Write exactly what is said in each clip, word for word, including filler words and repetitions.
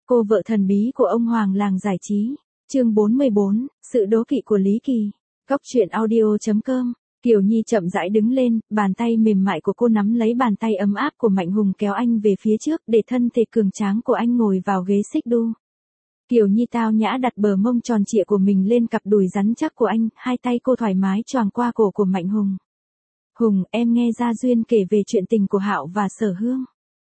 Cô vợ thần bí của ông Hoàng làng giải trí. Chương bốn mươi bốn, sự đố kỵ của Lý Kỳ. Góc truyện audio chấm com. Kiều Nhi chậm rãi đứng lên, bàn tay mềm mại của cô nắm lấy bàn tay ấm áp của Mạnh Hùng kéo anh về phía trước để thân thể cường tráng của anh ngồi vào ghế xích đu. Kiều Nhi tao nhã đặt bờ mông tròn trịa của mình lên cặp đùi rắn chắc của anh, hai tay cô thoải mái choàng qua cổ của Mạnh Hùng. Hùng, em nghe Gia Duyên kể về chuyện tình của Hạo và Sở Hương.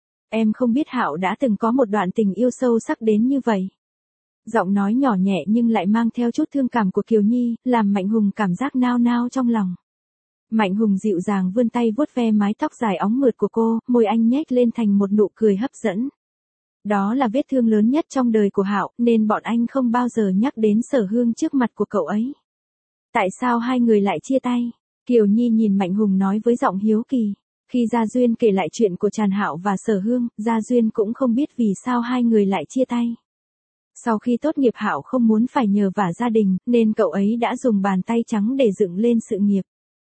Em không biết Hạo đã từng có một đoạn tình yêu sâu sắc đến như vậy. Giọng nói nhỏ nhẹ nhưng lại mang theo chút thương cảm của Kiều Nhi, làm Mạnh Hùng cảm giác nao nao trong lòng. Mạnh Hùng dịu dàng vươn tay vuốt ve mái tóc dài óng mượt của cô, môi anh nhếch lên thành một nụ cười hấp dẫn. Đó là vết thương lớn nhất trong đời của Hạo, nên bọn anh không bao giờ nhắc đến Sở Hương trước mặt của cậu ấy. Tại sao hai người lại chia tay? Kiều Nhi nhìn Mạnh Hùng nói với giọng hiếu kỳ. Khi Gia Duyên kể lại chuyện của Tràn Hạo và Sở Hương, Gia Duyên cũng không biết vì sao hai người lại chia tay. Sau khi tốt nghiệp Hạo không muốn phải nhờ vả gia đình, nên cậu ấy đã dùng bàn tay trắng để dựng lên sự nghiệp.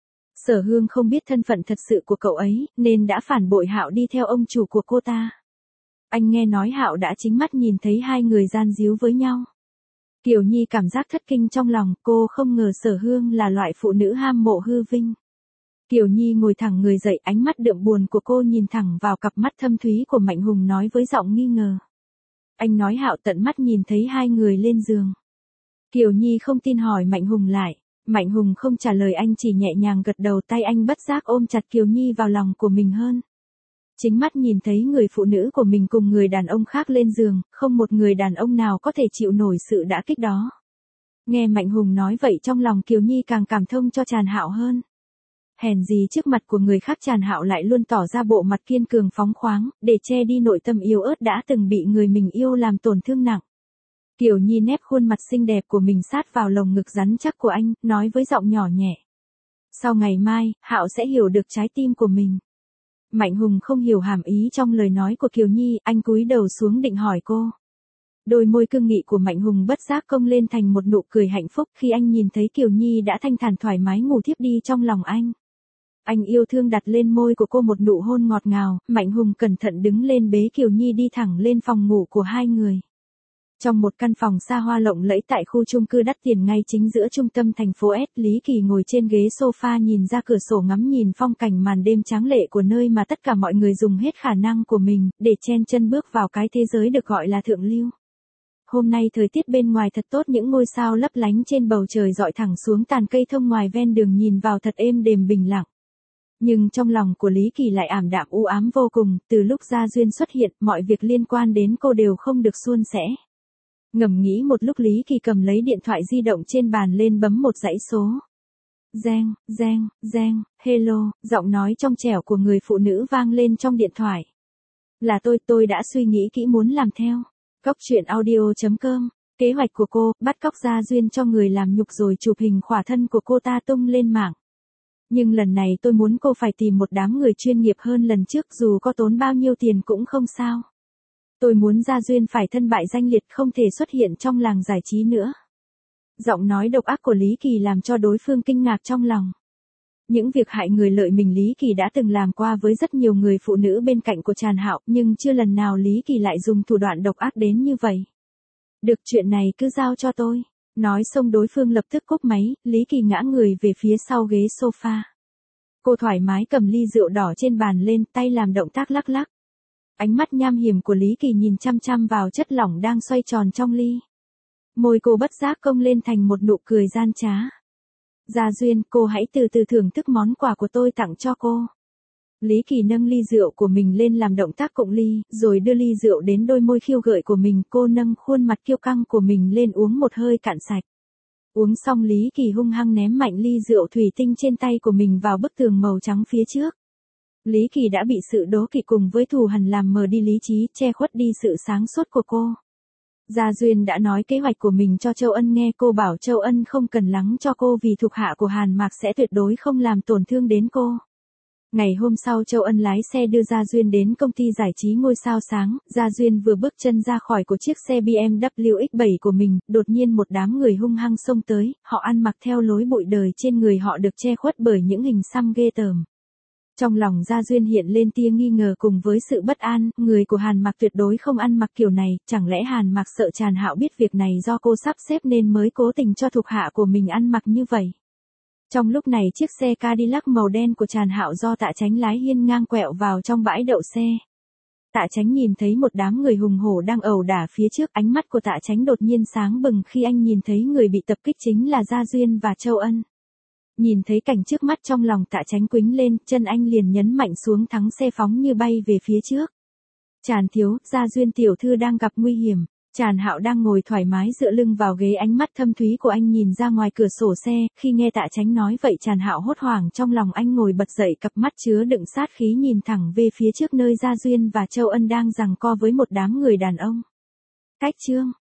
Sở Hương không biết thân phận thật sự của cậu ấy, nên đã phản bội Hạo đi theo ông chủ của cô ta. Anh nghe nói Hạo đã chính mắt nhìn thấy hai người gian díu với nhau. Kiều Nhi cảm giác thất kinh trong lòng, cô không ngờ Sở Hương là loại phụ nữ ham mộ hư vinh. Kiều Nhi ngồi thẳng người dậy, ánh mắt đượm buồn của cô nhìn thẳng vào cặp mắt thâm thúy của Mạnh Hùng nói với giọng nghi ngờ. Anh nói Hạo tận mắt nhìn thấy hai người lên giường. Kiều Nhi không tin hỏi Mạnh Hùng lại. Mạnh Hùng không trả lời, anh chỉ nhẹ nhàng gật đầu, tay anh bất giác ôm chặt Kiều Nhi vào lòng của mình hơn. Chính mắt nhìn thấy người phụ nữ của mình cùng người đàn ông khác lên giường, không một người đàn ông nào có thể chịu nổi sự đả kích đó. Nghe Mạnh Hùng nói vậy trong lòng Kiều Nhi càng cảm thông cho Tràn Hạo hơn. Hèn gì trước mặt của người khác Tràn Hạo lại luôn tỏ ra bộ mặt kiên cường phóng khoáng, để che đi nội tâm yếu ớt đã từng bị người mình yêu làm tổn thương nặng. Kiều Nhi nép khuôn mặt xinh đẹp của mình sát vào lồng ngực rắn chắc của anh, nói với giọng nhỏ nhẹ. Sau ngày mai, Hạo sẽ hiểu được trái tim của mình. Mạnh Hùng không hiểu hàm ý trong lời nói của Kiều Nhi, anh cúi đầu xuống định hỏi cô. Đôi môi cương nghị của Mạnh Hùng bất giác cong lên thành một nụ cười hạnh phúc khi anh nhìn thấy Kiều Nhi đã thanh thản thoải mái ngủ thiếp đi trong lòng anh. Anh yêu thương đặt lên môi của cô một nụ hôn ngọt ngào, Mạnh Hùng cẩn thận đứng lên bế Kiều Nhi đi thẳng lên phòng ngủ của hai người. Trong một căn phòng xa hoa lộng lẫy tại khu chung cư đắt tiền ngay chính giữa trung tâm thành phố S, Lý Kỳ ngồi trên ghế sofa nhìn ra cửa sổ ngắm nhìn phong cảnh màn đêm tráng lệ của nơi mà tất cả mọi người dùng hết khả năng của mình, để chen chân bước vào cái thế giới được gọi là thượng lưu. Hôm nay thời tiết bên ngoài thật tốt, những ngôi sao lấp lánh trên bầu trời dọi thẳng xuống tàn cây thông ngoài ven đường nhìn vào thật êm đềm bình lặng. Nhưng trong lòng của Lý Kỳ lại ảm đạm u ám vô cùng, từ lúc Gia Duyên xuất hiện, mọi việc liên quan đến cô đều không được suôn sẻ. Ngẫm nghĩ một lúc Lý Kỳ cầm lấy điện thoại di động trên bàn lên bấm một dãy số. Giang, Giang, Giang, hello, giọng nói trong trẻo của người phụ nữ vang lên trong điện thoại. Là tôi, tôi đã suy nghĩ kỹ muốn làm theo. Góc truyện audio chấm com. Kế hoạch của cô, bắt cóc Gia Duyên cho người làm nhục rồi chụp hình khỏa thân của cô ta tung lên mạng. Nhưng lần này tôi muốn cô phải tìm một đám người chuyên nghiệp hơn lần trước, dù có tốn bao nhiêu tiền cũng không sao. Tôi muốn Gia Duyên phải thân bại danh liệt, không thể xuất hiện trong làng giải trí nữa. Giọng nói độc ác của Lý Kỳ làm cho đối phương kinh ngạc trong lòng. Những việc hại người lợi mình Lý Kỳ đã từng làm qua với rất nhiều người phụ nữ bên cạnh của Tràn Hạo, nhưng chưa lần nào Lý Kỳ lại dùng thủ đoạn độc ác đến như vậy. Được, chuyện này cứ giao cho tôi. Nói xong đối phương lập tức cúp máy, Lý Kỳ ngã người về phía sau ghế sofa. Cô thoải mái cầm ly rượu đỏ trên bàn lên, tay làm động tác lắc lắc. Ánh mắt nham hiểm của Lý Kỳ nhìn chăm chăm vào chất lỏng đang xoay tròn trong ly. Môi cô bất giác cong lên thành một nụ cười gian trá. Gia Duyên, cô hãy từ từ thưởng thức món quà của tôi tặng cho cô. Lý Kỳ nâng ly rượu của mình lên làm động tác cụng ly, rồi đưa ly rượu đến đôi môi khiêu gợi của mình. Cô nâng khuôn mặt kiêu căng của mình lên uống một hơi cạn sạch. Uống xong Lý Kỳ hung hăng ném mạnh ly rượu thủy tinh trên tay của mình vào bức tường màu trắng phía trước. Lý Kỳ đã bị sự đố kỵ cùng với thù hằn làm mờ đi lý trí, che khuất đi sự sáng suốt của cô. Gia Duyên đã nói kế hoạch của mình cho Châu Ân nghe, cô bảo Châu Ân không cần lắng cho cô vì thuộc hạ của Hàn Mạc sẽ tuyệt đối không làm tổn thương đến cô. Ngày hôm sau Châu Ân lái xe đưa Gia Duyên đến công ty giải trí ngôi sao sáng, Gia Duyên vừa bước chân ra khỏi của chiếc xe B M W X bảy của mình, đột nhiên một đám người hung hăng xông tới, họ ăn mặc theo lối bụi đời, trên người họ được che khuất bởi những hình xăm ghê tởm. Trong lòng Gia Duyên hiện lên tia nghi ngờ cùng với sự bất an, người của Hàn Mặc tuyệt đối không ăn mặc kiểu này, chẳng lẽ Hàn Mặc sợ Tràn Hạo biết việc này do cô sắp xếp nên mới cố tình cho thuộc hạ của mình ăn mặc như vậy. Trong lúc này chiếc xe Cadillac màu đen của Tràn Hạo do Tạ Chánh lái hiên ngang quẹo vào trong bãi đậu xe. Tạ Chánh nhìn thấy một đám người hùng hổ đang ẩu đả phía trước, ánh mắt của Tạ Chánh đột nhiên sáng bừng khi anh nhìn thấy người bị tập kích chính là Gia Duyên và Châu Ân. Nhìn thấy cảnh trước mắt trong lòng Tạ Chánh quĩnh lên, chân anh liền nhấn mạnh xuống thắng xe phóng như bay về phía trước. Tràn thiếu, Gia Duyên tiểu thư đang gặp nguy hiểm. Tràn Hạo đang ngồi thoải mái dựa lưng vào ghế, ánh mắt thâm thúy của anh nhìn ra ngoài cửa sổ xe, khi nghe Tạ Chánh nói vậy Tràn Hạo hốt hoảng trong lòng anh ngồi bật dậy, cặp mắt chứa đựng sát khí nhìn thẳng về phía trước nơi Gia Duyên và Châu Ân đang giằng co với một đám người đàn ông. Cách chương